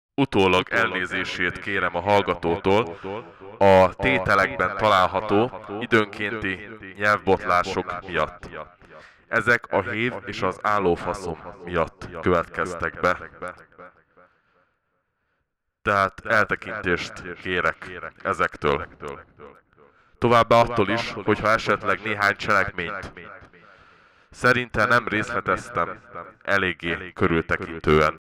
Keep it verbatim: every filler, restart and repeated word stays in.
Utólag elnézését kérem a hallgatótól a tételekben található időnkénti nyelvbotlások miatt. Ezek a hév és az állófaszom miatt következtek be. Tehát eltekintést kérek ezektől. Továbbá attól is, hogyha esetleg néhány cselekményt szerintem nem részleteztem eléggé körültekintően.